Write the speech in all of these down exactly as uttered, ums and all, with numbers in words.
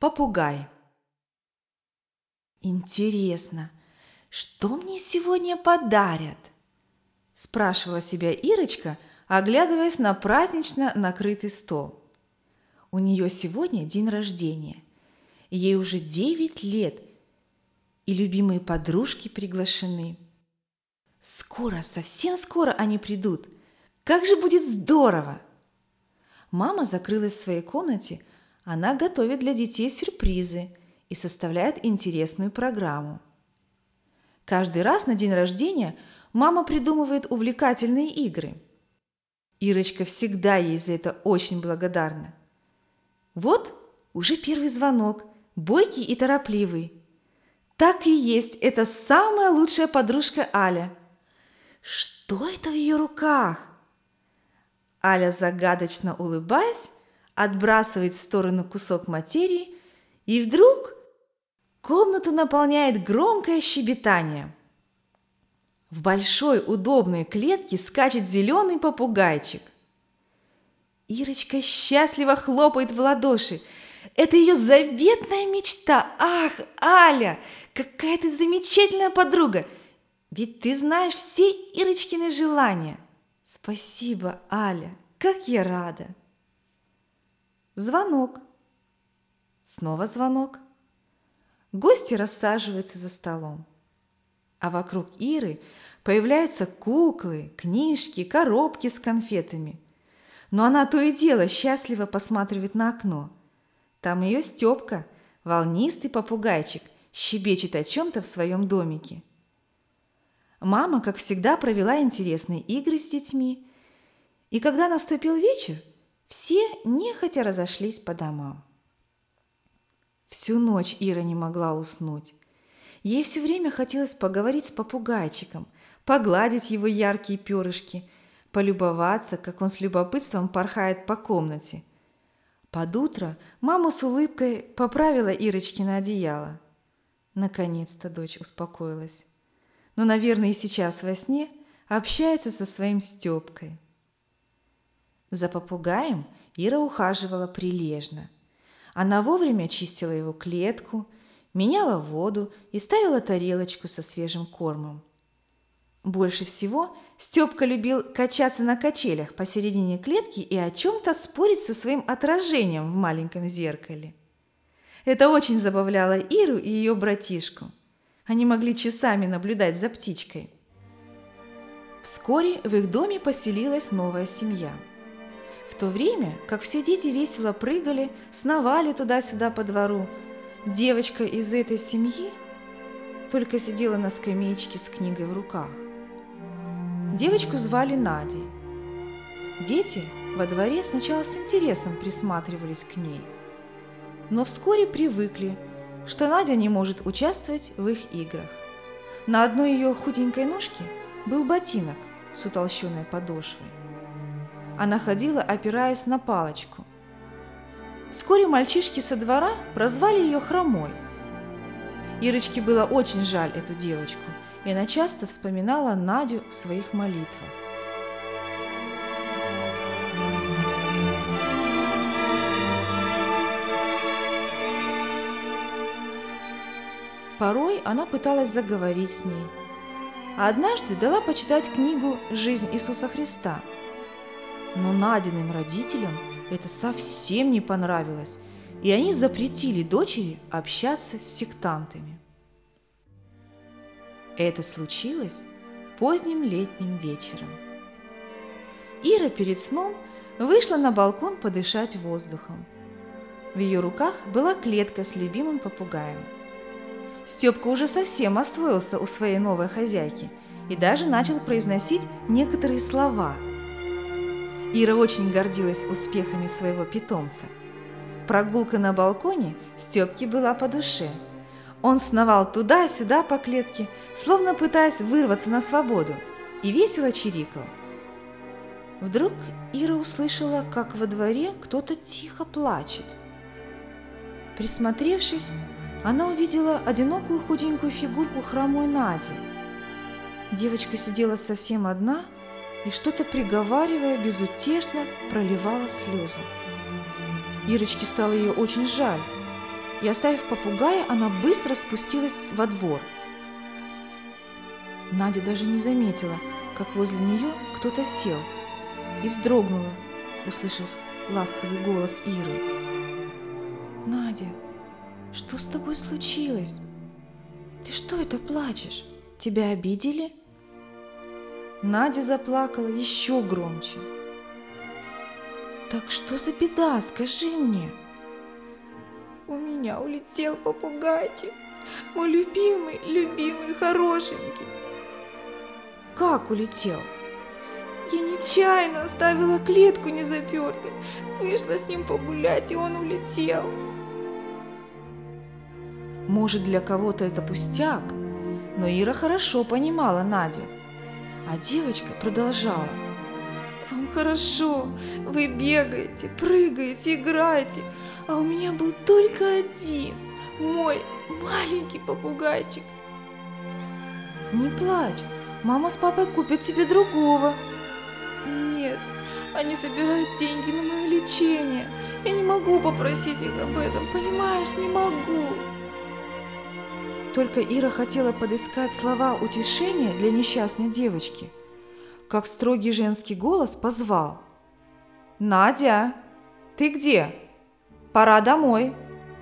Попугай. Интересно, что мне сегодня подарят? Спрашивала себя Ирочка, оглядываясь на празднично накрытый стол. У нее сегодня день рождения. Ей уже девять лет, и любимые подружки приглашены. Скоро, совсем скоро они придут. Как же будет здорово! Мама закрылась в своей комнате. Она готовит для детей сюрпризы и составляет интересную программу. Каждый раз на день рождения мама придумывает увлекательные игры. Ирочка всегда ей за это очень благодарна. Вот уже первый звонок, бойкий и торопливый. Так и есть, это самая лучшая подружка Аля. Что это в ее руках? Аля, загадочно улыбаясь, отбрасывает в сторону кусок материи, и вдруг комнату наполняет громкое щебетание. В большой удобной клетке скачет зеленый попугайчик. Ирочка счастливо хлопает в ладоши. Это ее заветная мечта. Ах, Аля, какая ты замечательная подруга! Ведь ты знаешь все Ирочкины желания. Спасибо, Аля, как я рада! Звонок. Снова звонок. Гости рассаживаются за столом. А вокруг Иры появляются куклы, книжки, коробки с конфетами. Но она то и дело счастливо посматривает на окно. Там ее Степка, волнистый попугайчик, щебечет о чем-то в своем домике. Мама, как всегда, провела интересные игры с детьми. И когда наступил вечер, все нехотя разошлись по домам. Всю ночь Ира не могла уснуть. Ей все время хотелось поговорить с попугайчиком, погладить его яркие перышки, полюбоваться, как он с любопытством порхает по комнате. Под утро мама с улыбкой поправила Ирочкино одеяло. Наконец-то дочь успокоилась. Но, наверное, и сейчас во сне общается со своим Степкой. За попугаем Ира ухаживала прилежно. Она вовремя чистила его клетку, меняла воду и ставила тарелочку со свежим кормом. Больше всего Степка любил качаться на качелях посередине клетки и о чем-то спорить со своим отражением в маленьком зеркале. Это очень забавляло Иру и ее братишку. Они могли часами наблюдать за птичкой. Вскоре в их доме поселилась новая семья. В то время, как все дети весело прыгали, сновали туда-сюда по двору, девочка из этой семьи только сидела на скамеечке с книгой в руках. Девочку звали Надей. Дети во дворе сначала с интересом присматривались к ней, но вскоре привыкли, что Надя не может участвовать в их играх. На одной ее худенькой ножке был ботинок с утолщенной подошвой. Она ходила, опираясь на палочку. Вскоре мальчишки со двора прозвали ее хромой. Ирочке было очень жаль эту девочку, и она часто вспоминала Надю в своих молитвах. Порой она пыталась заговорить с ней, а однажды дала почитать книгу «Жизнь Иисуса Христа». Но Надиным родителям это совсем не понравилось, и они запретили дочери общаться с сектантами. Это случилось поздним летним вечером. Ира перед сном вышла на балкон подышать воздухом. В ее руках была клетка с любимым попугаем. Степка уже совсем освоился у своей новой хозяйки и даже начал произносить некоторые слова. Ира очень гордилась успехами своего питомца. Прогулка на балконе Степке была по душе. Он сновал туда-сюда по клетке, словно пытаясь вырваться на свободу, и весело чирикал. Вдруг Ира услышала, как во дворе кто-то тихо плачет. Присмотревшись, она увидела одинокую худенькую фигурку хромой Нади. Девочка сидела совсем одна и, что-то приговаривая, безутешно проливала слезы. Ирочке стало ее очень жаль, и, оставив попугая, она быстро спустилась во двор. Надя даже не заметила, как возле нее кто-то сел, и вздрогнула, услышав ласковый голос Иры. «Надя, что с тобой случилось? Ты что это плачешь? Тебя обидели?» Надя заплакала еще громче. «Так что за беда, скажи мне?» «У меня улетел попугайчик, мой любимый, любимый, хорошенький». «Как улетел?» «Я нечаянно оставила клетку незапертой, вышла с ним погулять, и он улетел». Может, для кого-то это пустяк, но Ира хорошо понимала Надю, а девочка продолжала. «Вам хорошо, вы бегаете, прыгаете, играете, а у меня был только один, мой маленький попугайчик». «Не плачь, мама с папой купят тебе другого». «Нет, они собирают деньги на мое лечение, я не могу попросить их об этом, понимаешь, не могу». Только Ира хотела подыскать слова утешения для несчастной девочки, как строгий женский голос позвал. «Надя, ты где? Пора домой!»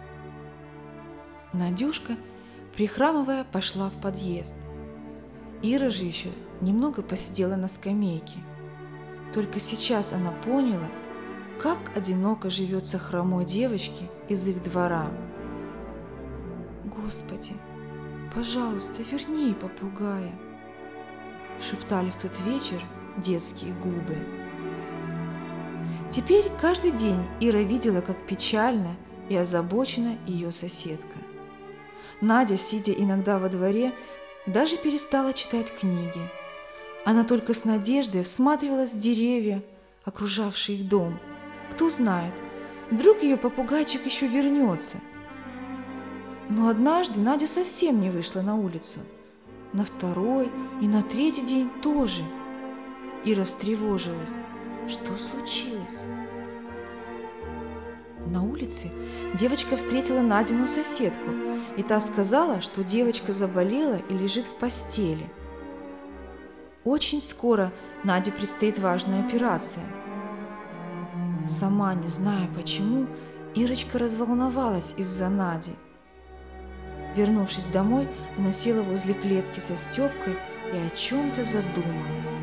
Надюшка, прихрамывая, пошла в подъезд. Ира же еще немного посидела на скамейке. Только сейчас она поняла, как одиноко живется хромой девочке из их двора. «Господи, пожалуйста, верни попугая!» шептали в тот вечер детские губы. Теперь каждый день Ира видела, как печально и озабочена ее соседка. Надя, сидя иногда во дворе, даже перестала читать книги. Она только с надеждой всматривалась в деревья, окружавшие их дом. Кто знает, вдруг ее попугайчик еще вернется. Но однажды Надя совсем не вышла на улицу. На второй и на третий день тоже. Ира встревожилась. Что случилось? На улице девочка встретила Надину соседку, и та сказала, что девочка заболела и лежит в постели. Очень скоро Наде предстоит важная операция. Сама не зная почему, Ирочка разволновалась из-за Нади. Вернувшись домой, она села возле клетки со Степкой и о чем-то задумалась.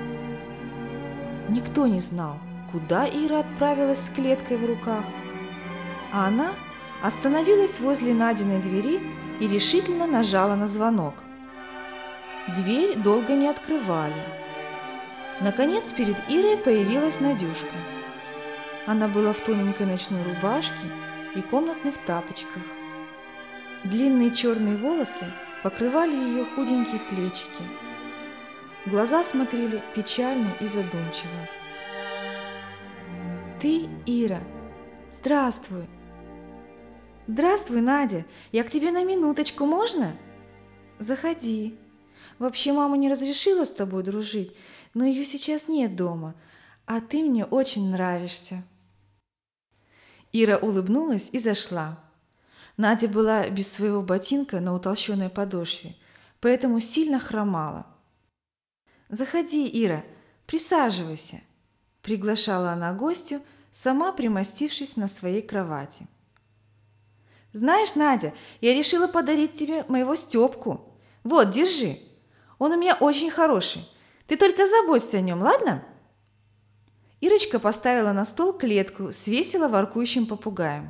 Никто не знал, куда Ира отправилась с клеткой в руках, а она остановилась возле Надиной двери и решительно нажала на звонок. Дверь долго не открывали. Наконец перед Ирой появилась Надюшка. Она была в тоненькой ночной рубашке и комнатных тапочках. Длинные черные волосы покрывали ее худенькие плечики. Глаза смотрели печально и задумчиво. «Ты, Ира? Здравствуй!» «Здравствуй, Надя! Я к тебе на минуточку, можно?» «Заходи. Вообще мама не разрешила с тобой дружить, но ее сейчас нет дома, а ты мне очень нравишься». Ира улыбнулась и зашла. Надя была без своего ботинка на утолщенной подошве, поэтому сильно хромала. «Заходи, Ира, присаживайся», – приглашала она гостю, сама примостившись на своей кровати. «Знаешь, Надя, я решила подарить тебе моего Степку. Вот, держи. Он у меня очень хороший. Ты только заботься о нем, ладно?» Ирочка поставила на стол клетку с весело воркующим попугаем.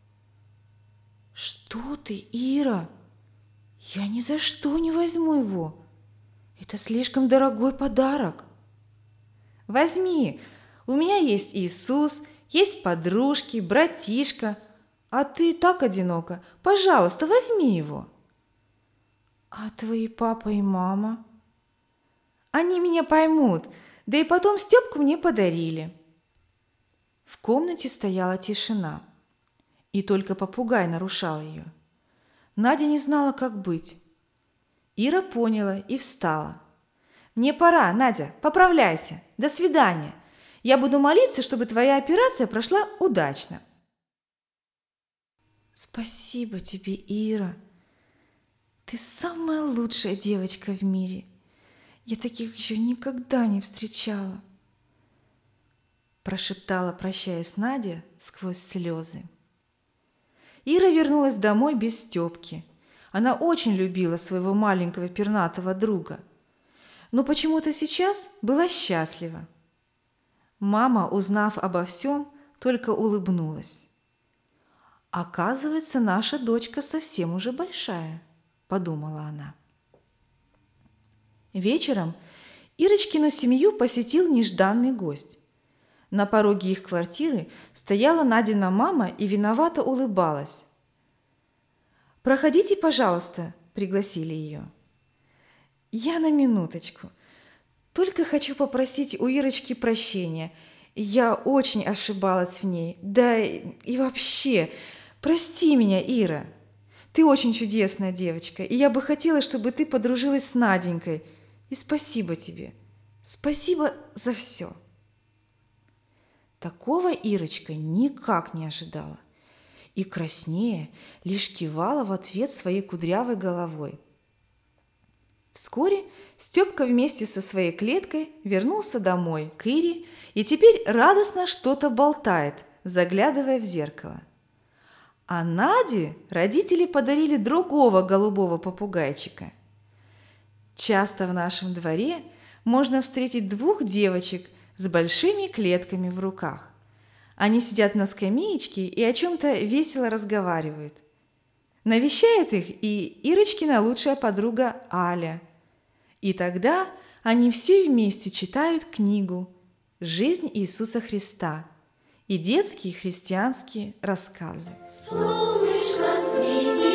«Что ты, Ира? Я ни за что не возьму его. Это слишком дорогой подарок». «Возьми. У меня есть Иисус, есть подружки, братишка. А ты так одинока. Пожалуйста, возьми его». «А твои папа и мама?» «Они меня поймут. Да и потом Степку мне подарили». В комнате стояла тишина. И только попугай нарушал ее. Надя не знала, как быть. Ира поняла и встала. «Мне пора, Надя, поправляйся. До свидания. Я буду молиться, чтобы твоя операция прошла удачно». Спасибо тебе, Ира. Ты самая лучшая девочка в мире. Я таких еще никогда не встречала. Прошептала, прощаясь, Надя сквозь слезы. Ира вернулась домой без Степки. Она очень любила своего маленького пернатого друга, но почему-то сейчас была счастлива. Мама, узнав обо всем, только улыбнулась. «Оказывается, наша дочка совсем уже большая», – подумала она. Вечером Ирочкину семью посетил нежданный гость. На пороге их квартиры стояла Надина мама и виновато улыбалась. «Проходите, пожалуйста», – пригласили ее. «Я на минуточку. Только хочу попросить у Ирочки прощения. Я очень ошибалась в ней. Да и вообще, прости меня, Ира. Ты очень чудесная девочка, и я бы хотела, чтобы ты подружилась с Наденькой. И спасибо тебе. Спасибо за все». Такого Ирочка никак не ожидала. И краснея, лишь кивала в ответ своей кудрявой головой. Вскоре Степка вместе со своей клеткой вернулся домой к Ире и теперь радостно что-то болтает, заглядывая в зеркало. А Наде родители подарили другого голубого попугайчика. Часто в нашем дворе можно встретить двух девочек с большими клетками в руках. Они сидят на скамеечке и о чем-то весело разговаривают. Навещает их и Ирочкина лучшая подруга Аля. И тогда они все вместе читают книгу «Жизнь Иисуса Христа» и детские христианские рассказы. Солнышко светит.